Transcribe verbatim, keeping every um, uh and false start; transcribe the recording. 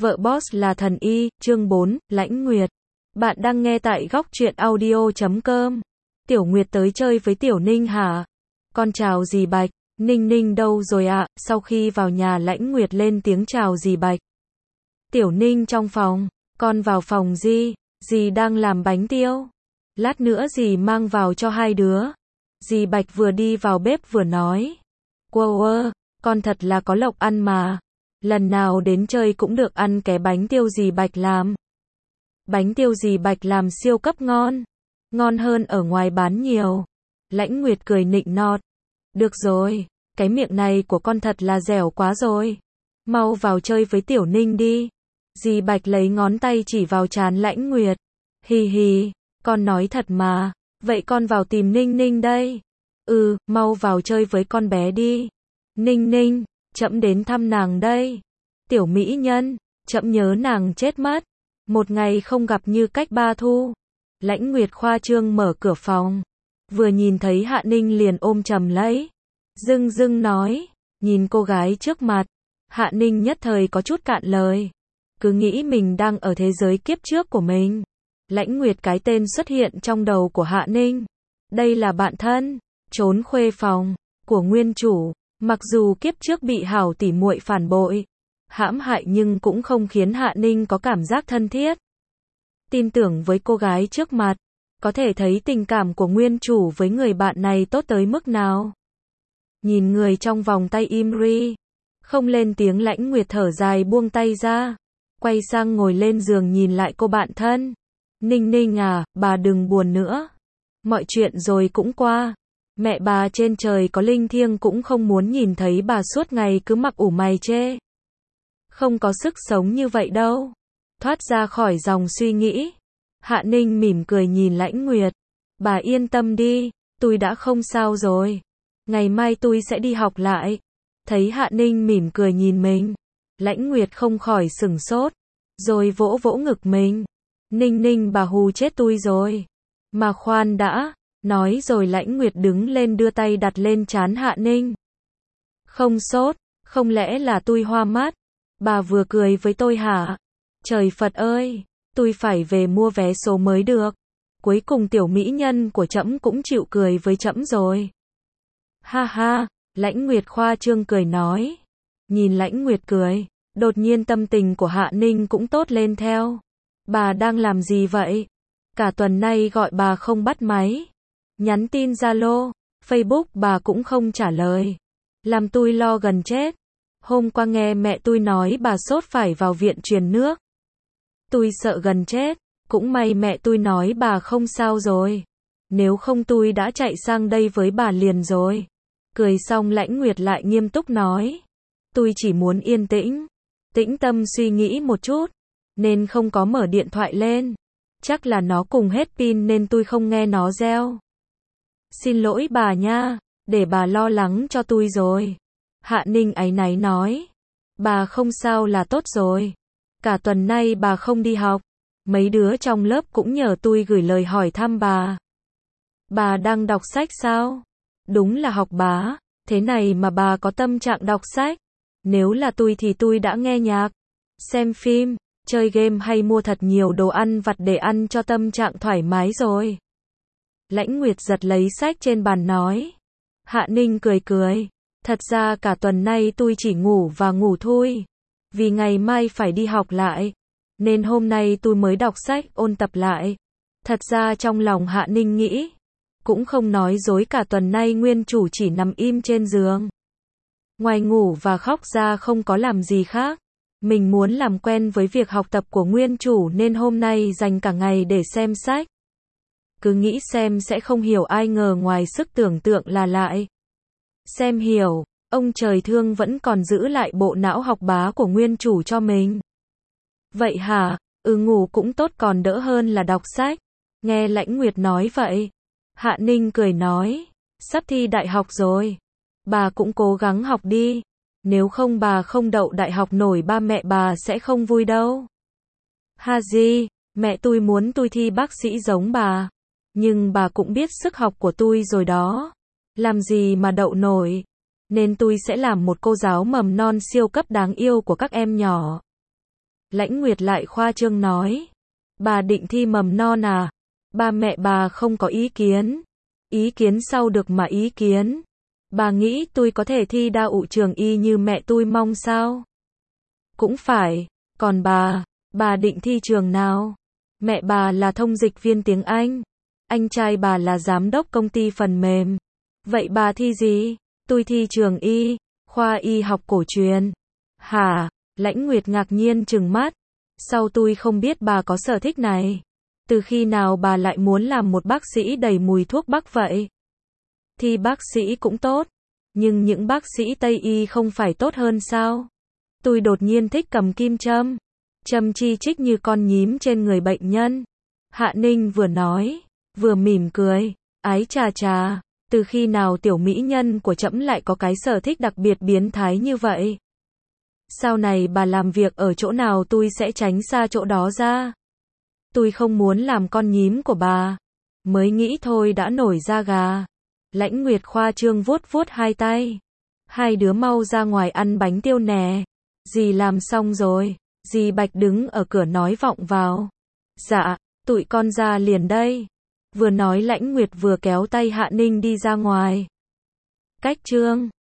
Vợ boss là thần y, chương bốn, Lãnh Nguyệt. Bạn đang nghe tại góc truyện audio chấm com. Tiểu Nguyệt tới chơi với Tiểu Ninh hả? Con chào dì Bạch. Ninh Ninh đâu rồi ạ? Sau khi vào nhà Lãnh Nguyệt lên tiếng chào dì Bạch. Tiểu Ninh trong phòng. Con vào phòng dì. Dì đang làm bánh tiêu. Lát nữa dì mang vào cho hai đứa. Dì Bạch vừa đi vào bếp vừa nói. Wow ơ, con thật là có lộc ăn mà. Lần nào đến chơi cũng được ăn cái bánh tiêu dì Bạch làm. Bánh tiêu dì Bạch làm siêu cấp ngon. Ngon hơn ở ngoài bán nhiều. Lãnh Nguyệt cười nịnh nọt. Được rồi, cái miệng này của con thật là dẻo quá rồi. Mau vào chơi với Tiểu Ninh đi. Dì Bạch lấy ngón tay chỉ vào trán Lãnh Nguyệt. Hì hì, con nói thật mà. Vậy con vào tìm Ninh Ninh đây. Ừ, mau vào chơi với con bé đi. Ninh Ninh, trẫm đến thăm nàng đây. Tiểu mỹ nhân, trẫm nhớ nàng chết mất. Một ngày không gặp như cách ba thu. Lãnh Nguyệt khoa trương mở cửa phòng. Vừa nhìn thấy Hạ Ninh liền ôm chầm lấy. Dưng dưng nói, nhìn cô gái trước mặt. Hạ Ninh nhất thời có chút cạn lời. Cứ nghĩ mình đang ở thế giới kiếp trước của mình. Lãnh Nguyệt cái tên xuất hiện trong đầu của Hạ Ninh. Đây là bạn thân, trốn khuê phòng, của nguyên chủ. Mặc dù kiếp trước bị hảo tỉ muội phản bội, hãm hại nhưng cũng không khiến Hạ Ninh có cảm giác thân thiết. Tin tưởng với cô gái trước mặt, có thể thấy tình cảm của nguyên chủ với người bạn này tốt tới mức nào. Nhìn người trong vòng tay im ri, không lên tiếng Lãnh Nguyệt thở dài buông tay ra, quay sang ngồi lên giường nhìn lại cô bạn thân. Ninh Ninh à, bà đừng buồn nữa. Mọi chuyện rồi cũng qua. Mẹ bà trên trời có linh thiêng cũng không muốn nhìn thấy bà suốt ngày cứ mặc ủ mày chê. Không có sức sống như vậy đâu. Thoát ra khỏi dòng suy nghĩ. Hạ Ninh mỉm cười nhìn Lãnh Nguyệt. Bà yên tâm đi, tôi đã không sao rồi. Ngày mai tôi sẽ đi học lại. Thấy Hạ Ninh mỉm cười nhìn mình. Lãnh Nguyệt không khỏi sửng sốt. Rồi vỗ vỗ ngực mình. Ninh Ninh bà hù chết tôi rồi. Mà khoan đã. Nói rồi Lãnh Nguyệt đứng lên đưa tay đặt lên trán Hạ Ninh. Không sốt, không lẽ là tôi hoa mắt? Bà vừa cười với tôi hả? Trời Phật ơi, tôi phải về mua vé số mới được. Cuối cùng tiểu mỹ nhân của trẫm cũng chịu cười với trẫm rồi. Ha ha, Lãnh Nguyệt khoa trương cười nói. Nhìn Lãnh Nguyệt cười, đột nhiên tâm tình của Hạ Ninh cũng tốt lên theo. Bà đang làm gì vậy? Cả tuần nay gọi bà không bắt máy. Nhắn tin Zalo, Facebook bà cũng không trả lời. Làm tôi lo gần chết. Hôm qua nghe mẹ tôi nói bà sốt phải vào viện truyền nước. Tôi sợ gần chết. Cũng may mẹ tôi nói bà không sao rồi. Nếu không tôi đã chạy sang đây với bà liền rồi. Cười xong Lãnh Nguyệt lại nghiêm túc nói. Tôi chỉ muốn yên tĩnh. Tĩnh tâm suy nghĩ một chút. Nên không có mở điện thoại lên. Chắc là nó cùng hết pin nên tôi không nghe nó reo. Xin lỗi bà nha, để bà lo lắng cho tôi rồi. Hạ Ninh áy náy nói. Bà không sao là tốt rồi. Cả tuần nay bà không đi học. Mấy đứa trong lớp cũng nhờ tôi gửi lời hỏi thăm bà. Bà đang đọc sách sao? Đúng là học bá. Thế này mà bà có tâm trạng đọc sách. Nếu là tôi thì tôi đã nghe nhạc, xem phim, chơi game hay mua thật nhiều đồ ăn vặt để ăn cho tâm trạng thoải mái rồi. Lãnh Nguyệt giật lấy sách trên bàn nói. Hạ Ninh cười cười. Thật ra cả tuần nay tôi chỉ ngủ và ngủ thôi. Vì ngày mai phải đi học lại. Nên hôm nay tôi mới đọc sách ôn tập lại. Thật ra trong lòng Hạ Ninh nghĩ. Cũng không nói dối cả tuần nay nguyên chủ chỉ nằm im trên giường. Ngoài ngủ và khóc ra không có làm gì khác. Mình muốn làm quen với việc học tập của nguyên chủ nên hôm nay dành cả ngày để xem sách. Cứ nghĩ xem sẽ không hiểu ai ngờ ngoài sức tưởng tượng là lại. Xem hiểu, ông trời thương vẫn còn giữ lại bộ não học bá của nguyên chủ cho mình. Vậy hả? Ừ ngủ cũng tốt còn đỡ hơn là đọc sách. Nghe Lãnh Nguyệt nói vậy. Hạ Ninh cười nói. Sắp thi đại học rồi. Bà cũng cố gắng học đi. Nếu không bà không đậu đại học nổi ba mẹ bà sẽ không vui đâu. Ha gì, mẹ tôi muốn tôi thi bác sĩ giống bà. Nhưng bà cũng biết sức học của tôi rồi đó. Làm gì mà đậu nổi. Nên tôi sẽ làm một cô giáo mầm non siêu cấp đáng yêu của các em nhỏ. Lãnh Nguyệt lại khoa trương nói. Bà định thi mầm non à? Ba mẹ bà không có ý kiến. Ý kiến sau được mà ý kiến. Bà nghĩ tôi có thể thi đa ụ trường y như mẹ tôi mong sao? Cũng phải. Còn bà, bà định thi trường nào? Mẹ bà là thông dịch viên tiếng Anh. Anh trai bà là giám đốc công ty phần mềm. Vậy bà thi gì? Tôi thi trường y, khoa y học cổ truyền. Hả? Lãnh Nguyệt ngạc nhiên trừng mắt. Sao tôi không biết bà có sở thích này? Từ khi nào bà lại muốn làm một bác sĩ đầy mùi thuốc bắc vậy? Thi bác sĩ cũng tốt. Nhưng những bác sĩ Tây y không phải tốt hơn sao? Tôi đột nhiên thích cầm kim châm. Châm chi chích như con nhím trên người bệnh nhân. Hạ Ninh vừa nói, vừa mỉm cười. Ái chà chà, từ khi nào tiểu mỹ nhân của trẫm lại có cái sở thích đặc biệt biến thái như vậy? Sau này bà làm việc ở chỗ nào tôi sẽ tránh xa chỗ đó ra. Tôi không muốn làm con nhím của bà. Mới nghĩ thôi đã nổi da gà. Lãnh Nguyệt khoa trương vuốt vuốt hai tay. Hai đứa mau ra ngoài ăn bánh tiêu nè. Dì làm xong rồi. Dì Bạch đứng ở cửa nói vọng vào. Dạ, tụi con ra liền đây. Vừa nói Lãnh Nguyệt vừa kéo tay Hạ Ninh đi ra ngoài. Cách chương